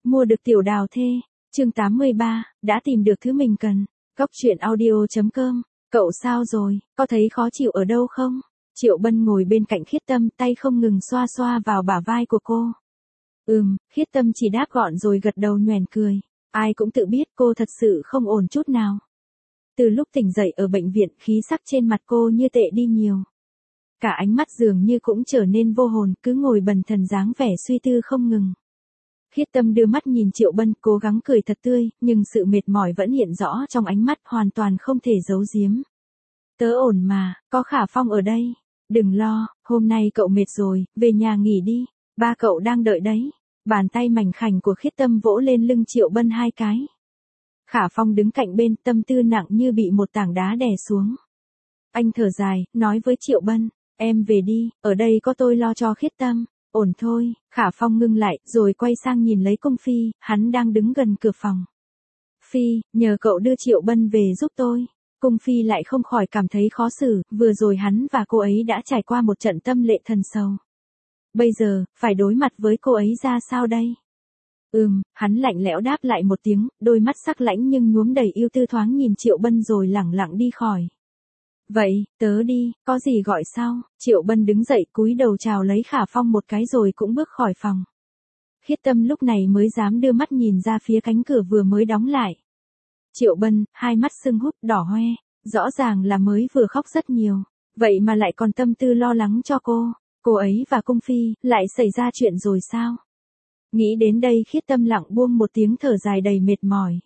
Mua được tiểu đào thê. Chương 83, đã tìm được thứ mình cần. Cóc truyện audio.com. Cậu sao rồi, có thấy khó chịu ở đâu không? Triệu Bân ngồi bên cạnh Khiết Tâm, tay không ngừng xoa xoa vào bả vai của cô. Khiết Tâm chỉ đáp gọn rồi gật đầu nhoẻn cười. Ai cũng tự biết cô thật sự không ổn chút nào. Từ lúc tỉnh dậy ở bệnh viện, khí sắc trên mặt cô như tệ đi nhiều. Cả ánh mắt dường như cũng trở nên vô hồn, cứ ngồi bần thần dáng vẻ suy tư không ngừng. Khiết Tâm đưa mắt nhìn Triệu Bân, cố gắng cười thật tươi, nhưng sự mệt mỏi vẫn hiện rõ trong ánh mắt, hoàn toàn không thể giấu giếm. Tớ ổn mà, có Khả Phong ở đây. Đừng lo, hôm nay cậu mệt rồi, về nhà nghỉ đi, ba cậu đang đợi đấy. Bàn tay mảnh khảnh của Khiết Tâm vỗ lên lưng Triệu Bân 2 cái. Khả Phong đứng cạnh bên, tâm tư nặng như bị một tảng đá đè xuống. Anh thở dài, nói với Triệu Bân, em về đi, ở đây có tôi lo cho Khiết Tâm. Ổn thôi, Khả Phong ngưng lại, rồi quay sang nhìn lấy Cung Phi, hắn đang đứng gần cửa phòng. Phi, nhờ cậu đưa Triệu Bân về giúp tôi. Cung Phi lại không khỏi cảm thấy khó xử, vừa rồi hắn và cô ấy đã trải qua một trận tâm lệ thần sầu. Bây giờ, phải đối mặt với cô ấy ra sao đây? Hắn lạnh lẽo đáp lại một tiếng, đôi mắt sắc lãnh nhưng nhuốm đầy yêu tư thoáng nhìn Triệu Bân rồi lẳng lặng đi khỏi. Vậy, tớ đi, có gì gọi sao? Triệu Bân đứng dậy cúi đầu chào lấy Khả Phong một cái rồi cũng bước khỏi phòng. Khiết Tâm lúc này mới dám đưa mắt nhìn ra phía cánh cửa vừa mới đóng lại. Triệu Bân, hai mắt sưng húp đỏ hoe, rõ ràng là mới vừa khóc rất nhiều, vậy mà lại còn tâm tư lo lắng cho cô ấy và Cung Phi, lại xảy ra chuyện rồi sao? Nghĩ đến đây Khiết Tâm lặng buông một tiếng thở dài đầy mệt mỏi.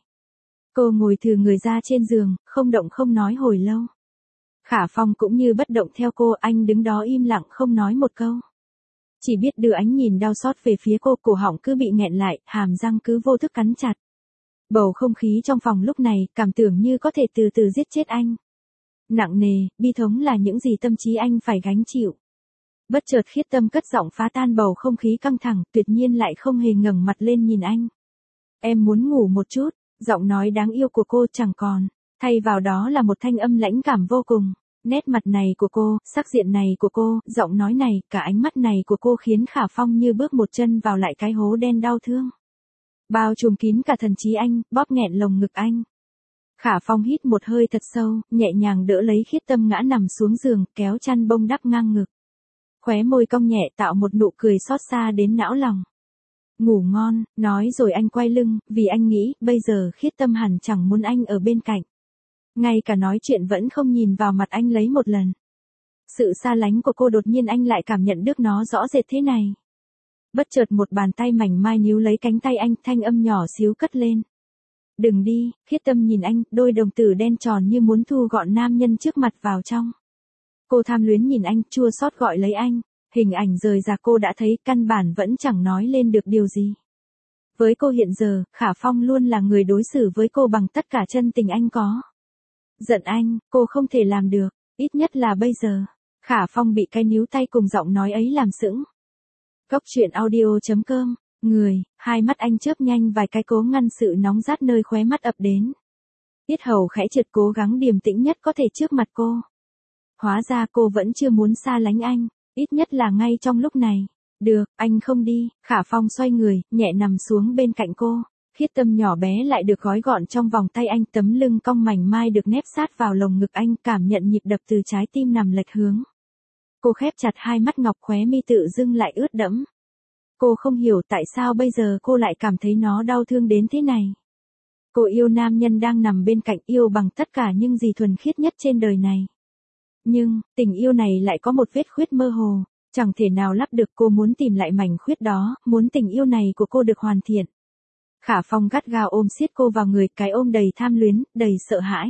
Cô ngồi thừ người ra trên giường, không động không nói hồi lâu. Khả Phong cũng như bất động theo cô, anh đứng đó im lặng không nói một câu. Chỉ biết đưa ánh nhìn đau xót về phía cô, cổ họng cứ bị nghẹn lại, hàm răng cứ vô thức cắn chặt. Bầu không khí trong phòng lúc này, cảm tưởng như có thể từ từ giết chết anh. Nặng nề, bi thống là những gì tâm trí anh phải gánh chịu. Bất chợt Khiết Tâm cất giọng phá tan bầu không khí căng thẳng, tuyệt nhiên lại không hề ngẩng mặt lên nhìn anh. Em muốn ngủ một chút, giọng nói đáng yêu của cô chẳng còn, thay vào đó là một thanh âm lãnh cảm vô cùng. Nét mặt này của cô, sắc diện này của cô, giọng nói này, cả ánh mắt này của cô khiến Khả Phong như bước một chân vào lại cái hố đen đau thương. Bao trùm kín cả thần trí anh, bóp nghẹn lồng ngực anh. Khả Phong hít một hơi thật sâu, nhẹ nhàng đỡ lấy Khiết Tâm ngã nằm xuống giường, kéo chăn bông đắp ngang ngực. Khóe môi cong nhẹ tạo một nụ cười xót xa đến não lòng. Ngủ ngon, nói rồi anh quay lưng, vì anh nghĩ, bây giờ Khiết Tâm hẳn chẳng muốn anh ở bên cạnh. Ngay cả nói chuyện vẫn không nhìn vào mặt anh lấy một lần. Sự xa lánh của cô đột nhiên anh lại cảm nhận được nó rõ rệt thế này. Bất chợt một bàn tay mảnh mai níu lấy cánh tay anh, thanh âm nhỏ xíu cất lên. Đừng đi, Khiết Tâm nhìn anh, đôi đồng tử đen tròn như muốn thu gọn nam nhân trước mặt vào trong. Cô tham luyến nhìn anh, chua xót gọi lấy anh, hình ảnh rời ra cô đã thấy, căn bản vẫn chẳng nói lên được điều gì. Với cô hiện giờ, Khả Phong luôn là người đối xử với cô bằng tất cả chân tình anh có. Giận anh, cô không thể làm được, ít nhất là bây giờ. Khả Phong bị cái níu tay cùng giọng nói ấy làm sững. Cóc truyện audio.com, hai mắt anh chớp nhanh vài cái cố ngăn sự nóng rát nơi khóe mắt ập đến. Yết hầu khẽ trượt cố gắng điềm tĩnh nhất có thể trước mặt cô. Hóa ra cô vẫn chưa muốn xa lánh anh, ít nhất là ngay trong lúc này. Được, anh không đi. Khả Phong xoay người, nhẹ nằm xuống bên cạnh cô. Khiết Tâm nhỏ bé lại được gói gọn trong vòng tay anh, tấm lưng cong mảnh mai được nép sát vào lồng ngực anh, cảm nhận nhịp đập từ trái tim nằm lệch hướng. Cô khép chặt hai mắt ngọc, khóe mi tự dưng lại ướt đẫm. Cô không hiểu tại sao bây giờ cô lại cảm thấy nó đau thương đến thế này. Cô yêu nam nhân đang nằm bên cạnh, yêu bằng tất cả những gì thuần khiết nhất trên đời này. Nhưng, tình yêu này lại có một vết khuyết mơ hồ, chẳng thể nào lấp được. Cô muốn tìm lại mảnh khuyết đó, muốn tình yêu này của cô được hoàn thiện. Khả Phong gắt gao ôm siết cô vào người, cái ôm đầy tham luyến, đầy sợ hãi.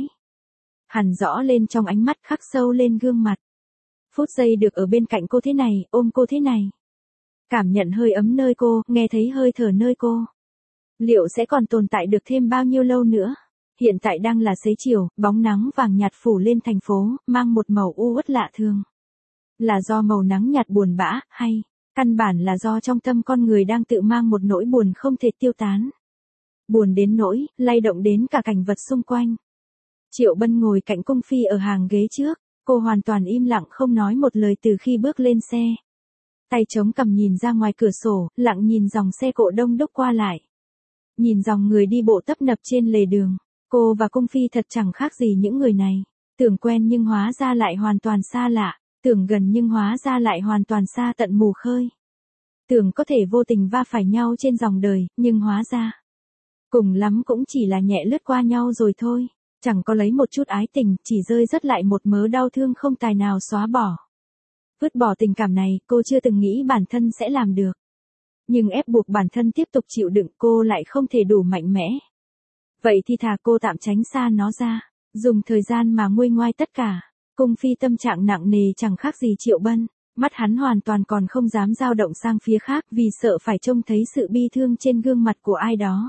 Hằn rõ lên trong ánh mắt, khắc sâu lên gương mặt. Phút giây được ở bên cạnh cô thế này, ôm cô thế này. Cảm nhận hơi ấm nơi cô, nghe thấy hơi thở nơi cô. Liệu sẽ còn tồn tại được thêm bao nhiêu lâu nữa? Hiện tại đang là xế chiều, bóng nắng vàng nhạt phủ lên thành phố, mang một màu u uất lạ thường. Là do màu nắng nhạt buồn bã, hay căn bản là do trong tâm con người đang tự mang một nỗi buồn không thể tiêu tán. Buồn đến nỗi, lay động đến cả cảnh vật xung quanh. Triệu Bân ngồi cạnh Cung Phi ở hàng ghế trước, cô hoàn toàn im lặng không nói một lời từ khi bước lên xe. Tay chống cằm nhìn ra ngoài cửa sổ, lặng nhìn dòng xe cộ đông đúc qua lại. Nhìn dòng người đi bộ tấp nập trên lề đường, cô và Cung Phi thật chẳng khác gì những người này. Tưởng quen nhưng hóa ra lại hoàn toàn xa lạ, tưởng gần nhưng hóa ra lại hoàn toàn xa tận mù khơi. Tưởng có thể vô tình va phải nhau trên dòng đời, nhưng hóa ra cùng lắm cũng chỉ là nhẹ lướt qua nhau rồi thôi, chẳng có lấy một chút ái tình, chỉ rơi rớt lại một mớ đau thương không tài nào xóa bỏ. Vứt bỏ tình cảm này, cô chưa từng nghĩ bản thân sẽ làm được. Nhưng ép buộc bản thân tiếp tục chịu đựng cô lại không thể đủ mạnh mẽ. Vậy thì thà cô tạm tránh xa nó ra, dùng thời gian mà nguôi ngoai tất cả. Cung Phi tâm trạng nặng nề chẳng khác gì Triệu Bân, mắt hắn hoàn toàn còn không dám dao động sang phía khác vì sợ phải trông thấy sự bi thương trên gương mặt của ai đó.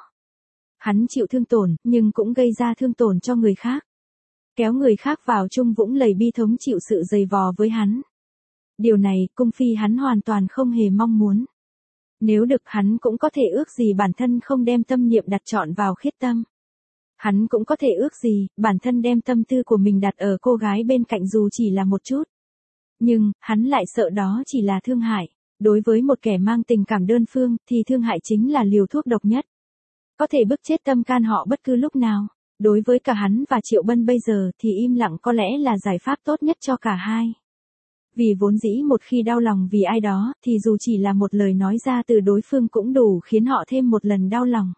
Hắn chịu thương tổn, nhưng cũng gây ra thương tổn cho người khác. Kéo người khác vào chung vũng lầy bi thống chịu sự dày vò với hắn. Điều này, Cung Phi hắn hoàn toàn không hề mong muốn. Nếu được hắn cũng có thể ước gì bản thân không đem tâm niệm đặt trọn vào Khiết Tâm. Hắn cũng có thể ước gì, bản thân đem tâm tư của mình đặt ở cô gái bên cạnh dù chỉ là một chút. Nhưng, hắn lại sợ đó chỉ là thương hại. Đối với một kẻ mang tình cảm đơn phương, thì thương hại chính là liều thuốc độc nhất. Có thể bức chết tâm can họ bất cứ lúc nào. Đối với cả hắn và Triệu Bân bây giờ thì im lặng có lẽ là giải pháp tốt nhất cho cả hai. Vì vốn dĩ một khi đau lòng vì ai đó, thì dù chỉ là một lời nói ra từ đối phương cũng đủ khiến họ thêm một lần đau lòng.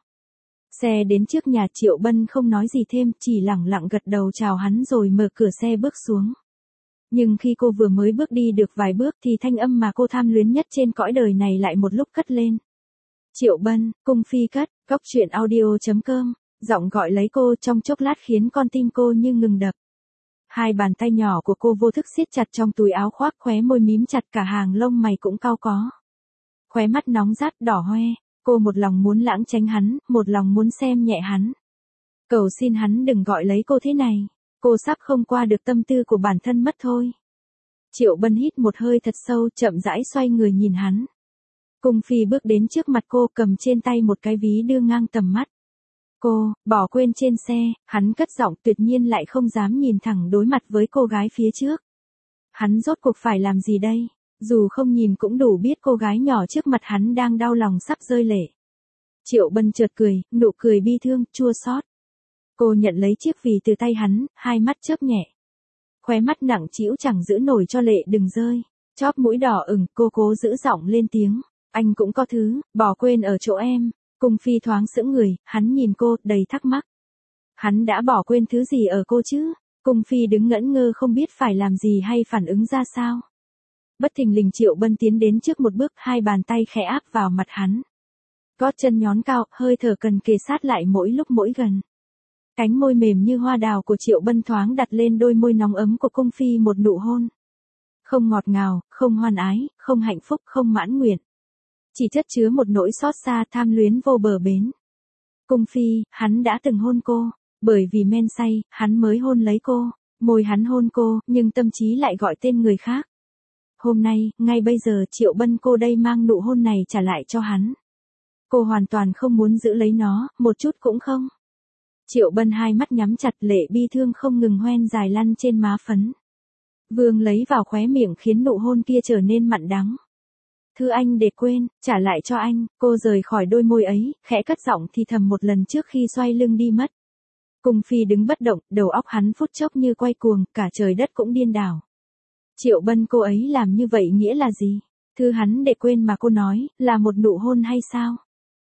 Xe đến trước nhà Triệu Bân không nói gì thêm, chỉ lẳng lặng gật đầu chào hắn rồi mở cửa xe bước xuống. Nhưng khi cô vừa mới bước đi được vài bước thì thanh âm mà cô tham luyến nhất trên cõi đời này lại một lúc cất lên. Triệu Bân, Cung Phi cất, góc truyện audio.com, giọng gọi lấy cô trong chốc lát khiến con tim cô như ngừng đập. Hai bàn tay nhỏ của cô vô thức siết chặt trong túi áo khoác, khóe môi mím chặt, cả hàng lông mày cũng cau có. Khóe mắt nóng rát đỏ hoe, cô một lòng muốn lãng tránh hắn, một lòng muốn xem nhẹ hắn. Cầu xin hắn đừng gọi lấy cô thế này, cô sắp không qua được tâm tư của bản thân mất thôi. Triệu Bân hít một hơi thật sâu, chậm rãi xoay người nhìn hắn. Cung Phi bước đến trước mặt cô, cầm trên tay một cái ví đưa ngang tầm mắt. Cô, bỏ quên trên xe, hắn cất giọng tuyệt nhiên lại không dám nhìn thẳng đối mặt với cô gái phía trước. Hắn rốt cuộc phải làm gì đây? Dù không nhìn cũng đủ biết cô gái nhỏ trước mặt hắn đang đau lòng sắp rơi lệ. Triệu Bân chợt cười, nụ cười bi thương, chua xót. Cô nhận lấy chiếc ví từ tay hắn, hai mắt chớp nhẹ. Khóe mắt nặng trĩu chẳng giữ nổi cho lệ đừng rơi. Chóp mũi đỏ ửng, cô cố giữ giọng lên tiếng. Anh cũng có thứ, bỏ quên ở chỗ em. Cung Phi thoáng sững người, hắn nhìn cô, đầy thắc mắc. Hắn đã bỏ quên thứ gì ở cô chứ? Cung Phi đứng ngẩn ngơ không biết phải làm gì hay phản ứng ra sao. Bất thình lình Triệu Bân tiến đến trước một bước, hai bàn tay khẽ áp vào mặt hắn. Gót chân nhón cao, hơi thở cần kề sát lại mỗi lúc mỗi gần. Cánh môi mềm như hoa đào của Triệu Bân thoáng đặt lên đôi môi nóng ấm của Cung Phi một nụ hôn. Không ngọt ngào, không hoan ái, không hạnh phúc, không mãn nguyện. Chỉ chất chứa một nỗi xót xa tham luyến vô bờ bến. Cung Phi, hắn đã từng hôn cô, bởi vì men say, hắn mới hôn lấy cô, môi hắn hôn cô, nhưng tâm trí lại gọi tên người khác. Hôm nay, ngay bây giờ Triệu Bân cô đây mang nụ hôn này trả lại cho hắn. Cô hoàn toàn không muốn giữ lấy nó, một chút cũng không. Triệu Bân hai mắt nhắm chặt, lệ bi thương không ngừng hoen dài lăn trên má phấn. Vương lấy vào khóe miệng khiến nụ hôn kia trở nên mặn đắng. Thứ anh để quên, trả lại cho anh, cô rời khỏi đôi môi ấy, khẽ cất giọng thì thầm một lần trước khi xoay lưng đi mất. Cung Phi đứng bất động, đầu óc hắn phút chốc như quay cuồng, cả trời đất cũng điên đảo. Triệu Bân cô ấy làm như vậy nghĩa là gì? Thứ hắn để quên mà cô nói, là một nụ hôn hay sao?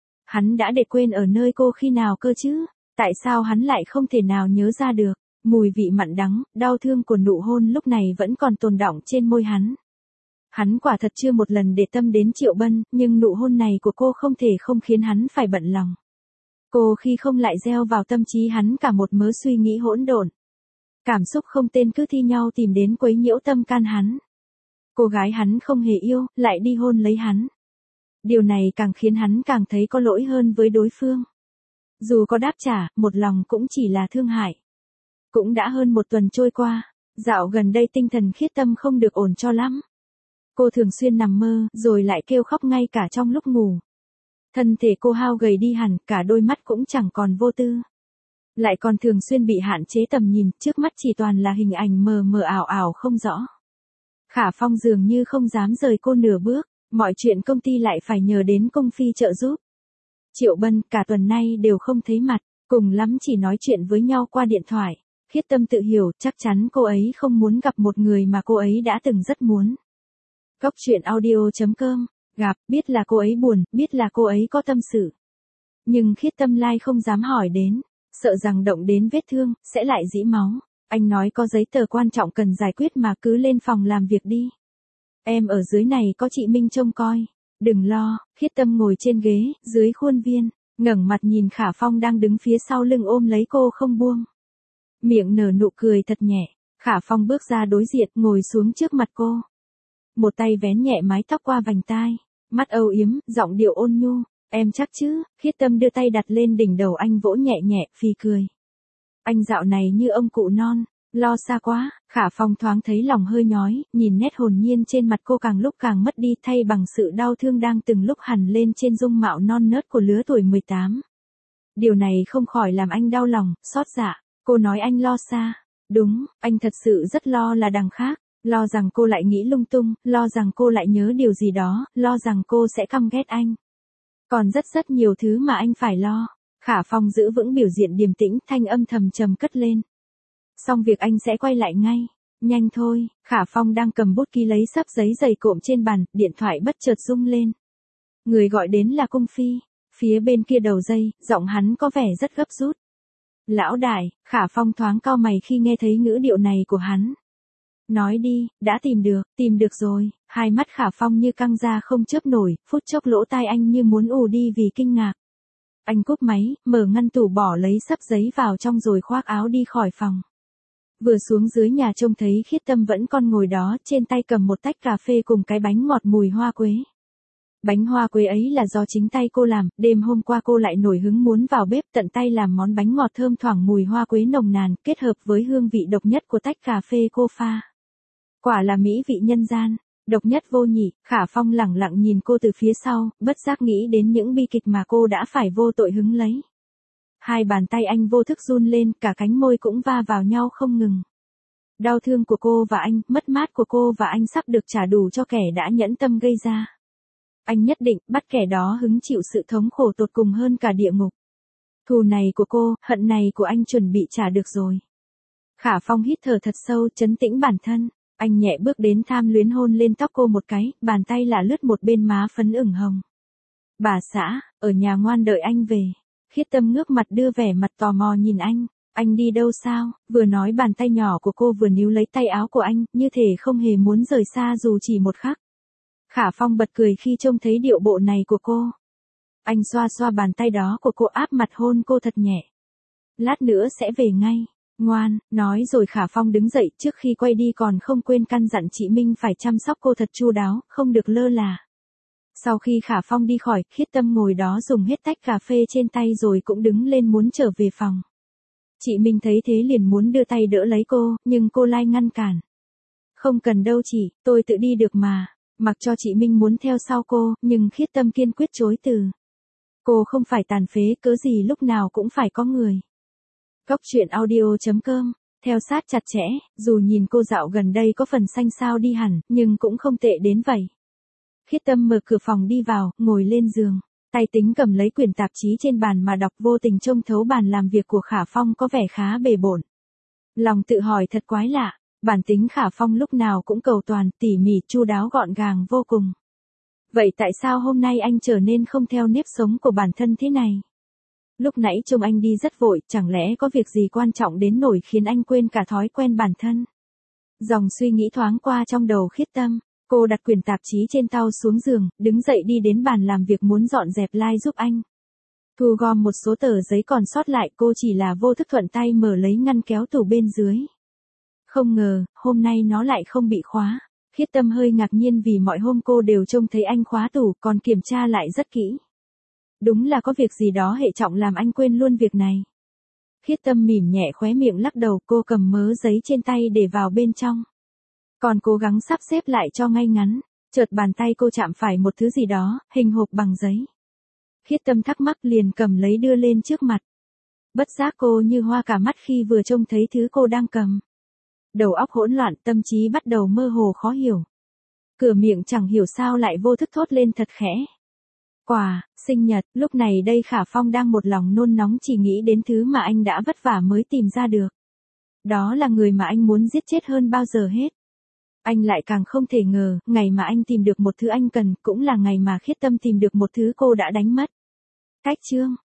Hắn đã để quên ở nơi cô khi nào cơ chứ? Tại sao hắn lại không thể nào nhớ ra được? Mùi vị mặn đắng, đau thương của nụ hôn lúc này vẫn còn tồn đọng trên môi hắn. Hắn quả thật chưa một lần để tâm đến Triệu Bân, nhưng nụ hôn này của cô không thể không khiến hắn phải bận lòng. Cô khi không lại gieo vào tâm trí hắn cả một mớ suy nghĩ hỗn độn. Cảm xúc không tên cứ thi nhau tìm đến quấy nhiễu tâm can hắn. Cô gái hắn không hề yêu, lại đi hôn lấy hắn. Điều này càng khiến hắn càng thấy có lỗi hơn với đối phương. Dù có đáp trả, một lòng cũng chỉ là thương hại. Cũng đã hơn một tuần trôi qua, dạo gần đây tinh thần Khiết Tâm không được ổn cho lắm. Cô thường xuyên nằm mơ, rồi lại kêu khóc ngay cả trong lúc ngủ. Thân thể cô hao gầy đi hẳn, cả đôi mắt cũng chẳng còn vô tư. Lại còn thường xuyên bị hạn chế tầm nhìn, trước mắt chỉ toàn là hình ảnh mờ mờ ảo ảo không rõ. Khả Phong dường như không dám rời cô nửa bước, mọi chuyện công ty lại phải nhờ đến Cung Phi trợ giúp. Triệu Bân cả tuần nay đều không thấy mặt, cùng lắm chỉ nói chuyện với nhau qua điện thoại. Khiết Tâm tự hiểu chắc chắn cô ấy không muốn gặp một người mà cô ấy đã từng rất muốn. Góc truyện audio.com, gặp, biết là cô ấy buồn, biết là cô ấy có tâm sự. Nhưng Khiết Tâm lai không dám hỏi đến, sợ rằng động đến vết thương, sẽ lại rỉ máu. Anh nói có giấy tờ quan trọng cần giải quyết mà cứ lên phòng làm việc đi. Em ở dưới này có chị Minh trông coi. Đừng lo, Khiết Tâm ngồi trên ghế, dưới khuôn viên, ngẩng mặt nhìn Khả Phong đang đứng phía sau lưng ôm lấy cô không buông. Miệng nở nụ cười thật nhẹ, Khả Phong bước ra đối diện, ngồi xuống trước mặt cô. Một tay vén nhẹ mái tóc qua vành tai, mắt âu yếm, giọng điệu ôn nhu, em chắc chứ, Khiết Tâm đưa tay đặt lên đỉnh đầu anh vỗ nhẹ nhẹ, phì cười. Anh dạo này như ông cụ non, lo xa quá, Khả Phong thoáng thấy lòng hơi nhói, nhìn nét hồn nhiên trên mặt cô càng lúc càng mất đi thay bằng sự đau thương đang từng lúc hằn lên trên dung mạo non nớt của lứa tuổi 18. Điều này không khỏi làm anh đau lòng, xót dạ, cô nói anh lo xa. Đúng, anh thật sự rất lo là đằng khác, lo rằng cô lại nghĩ lung tung, lo rằng cô lại nhớ điều gì đó, lo rằng cô sẽ căm ghét anh. Còn rất nhiều thứ mà anh phải lo. Khả Phong giữ vững biểu diện điềm tĩnh, thanh âm thầm trầm cất lên. Xong việc anh sẽ quay lại ngay. Nhanh thôi, Khả Phong đang cầm bút ký lấy sấp giấy dày cộm trên bàn, điện thoại bất chợt rung lên. Người gọi đến là Cung Phi. Phía bên kia đầu dây, giọng hắn có vẻ rất gấp rút. Lão đại, Khả Phong thoáng cau mày khi nghe thấy ngữ điệu này của hắn. Nói đi, đã tìm được rồi. Hai mắt Khả Phong như căng ra không chớp nổi, phút chốc lỗ tai anh như muốn ù đi vì kinh ngạc. Anh cúp máy, mở ngăn tủ bỏ lấy sấp giấy vào trong rồi khoác áo đi khỏi phòng. Vừa xuống dưới nhà trông thấy Khiết Tâm vẫn còn ngồi đó, trên tay cầm một tách cà phê cùng cái bánh ngọt mùi hoa quế. Bánh hoa quế ấy là do chính tay cô làm, đêm hôm qua cô lại nổi hứng muốn vào bếp tận tay làm món bánh ngọt thơm thoảng mùi hoa quế nồng nàn, kết hợp với hương vị độc nhất của tách cà phê cô pha. Quả là mỹ vị nhân gian, độc nhất vô nhị. Khả Phong lẳng lặng nhìn cô từ phía sau, bất giác nghĩ đến những bi kịch mà cô đã phải vô tội hứng lấy. Hai bàn tay anh vô thức run lên, cả cánh môi cũng va vào nhau không ngừng. Đau thương của cô và anh, mất mát của cô và anh sắp được trả đủ cho kẻ đã nhẫn tâm gây ra. Anh nhất định bắt kẻ đó hứng chịu sự thống khổ tột cùng hơn cả địa ngục. Thù này của cô, hận này của anh chuẩn bị trả được rồi. Khả Phong hít thở thật sâu, trấn tĩnh bản thân. Anh nhẹ bước đến tham luyến hôn lên tóc cô một cái, bàn tay lả lướt một bên má phấn ửng hồng. Bà xã, ở nhà ngoan đợi anh về. Khiết Tâm ngước mặt đưa vẻ mặt tò mò nhìn anh đi đâu sao? Vừa nói bàn tay nhỏ của cô vừa níu lấy tay áo của anh, như thể không hề muốn rời xa dù chỉ một khắc. Khả Phong bật cười khi trông thấy điệu bộ này của cô. Anh xoa xoa bàn tay đó của cô, áp mặt hôn cô thật nhẹ. Lát nữa sẽ về ngay. Ngoan, nói rồi Khả Phong đứng dậy, trước khi quay đi còn không quên căn dặn chị Minh phải chăm sóc cô thật chu đáo, không được lơ là. Sau khi Khả Phong đi khỏi, Khiết Tâm ngồi đó dùng hết tách cà phê trên tay rồi cũng đứng lên muốn trở về phòng. Chị Minh thấy thế liền muốn đưa tay đỡ lấy cô, nhưng cô lai ngăn cản. Không cần đâu chị, tôi tự đi được mà. Mặc cho chị Minh muốn theo sau cô, nhưng Khiết Tâm kiên quyết chối từ. Cô không phải tàn phế, cớ gì lúc nào cũng phải có người. Góc truyện audio.com, theo sát chặt chẽ, dù nhìn cô dạo gần đây có phần xanh xao đi hẳn, nhưng cũng không tệ đến vậy. Khiết Tâm mở cửa phòng đi vào, ngồi lên giường, tay tính cầm lấy quyển tạp chí trên bàn mà đọc, vô tình trông thấu bàn làm việc của Khả Phong có vẻ khá bề bộn. Lòng tự hỏi thật quái lạ, bản tính Khả Phong lúc nào cũng cầu toàn, tỉ mỉ, chu đáo, gọn gàng vô cùng. Vậy tại sao hôm nay anh trở nên không theo nếp sống của bản thân thế này? Lúc nãy trông anh đi rất vội, chẳng lẽ có việc gì quan trọng đến nỗi khiến anh quên cả thói quen bản thân? Dòng suy nghĩ thoáng qua trong đầu Khiết Tâm, cô đặt quyển tạp chí trên tao xuống giường, đứng dậy đi đến bàn làm việc muốn dọn dẹp lai giúp anh. Thu gom một số tờ giấy còn sót lại, cô chỉ là vô thức thuận tay mở lấy ngăn kéo tủ bên dưới. Không ngờ, hôm nay nó lại không bị khóa. Khiết Tâm hơi ngạc nhiên vì mọi hôm cô đều trông thấy anh khóa tủ, còn kiểm tra lại rất kỹ. Đúng là có việc gì đó hệ trọng làm anh quên luôn việc này. Khiết Tâm mỉm nhẹ khóe miệng lắc đầu, cô cầm mớ giấy trên tay để vào bên trong. Còn cố gắng sắp xếp lại cho ngay ngắn, chợt bàn tay cô chạm phải một thứ gì đó, hình hộp bằng giấy. Khiết Tâm thắc mắc liền cầm lấy đưa lên trước mặt. Bất giác cô như hoa cả mắt khi vừa trông thấy thứ cô đang cầm. Đầu óc hỗn loạn, tâm trí bắt đầu mơ hồ khó hiểu. Cửa miệng chẳng hiểu sao lại vô thức thốt lên thật khẽ. Quà, sinh nhật, lúc này đây Khả Phong đang một lòng nôn nóng chỉ nghĩ đến thứ mà anh đã vất vả mới tìm ra được. Đó là người mà anh muốn giết chết hơn bao giờ hết. Anh lại càng không thể ngờ, ngày mà anh tìm được một thứ anh cần, cũng là ngày mà Khiết Tâm tìm được một thứ cô đã đánh mất. Cách chương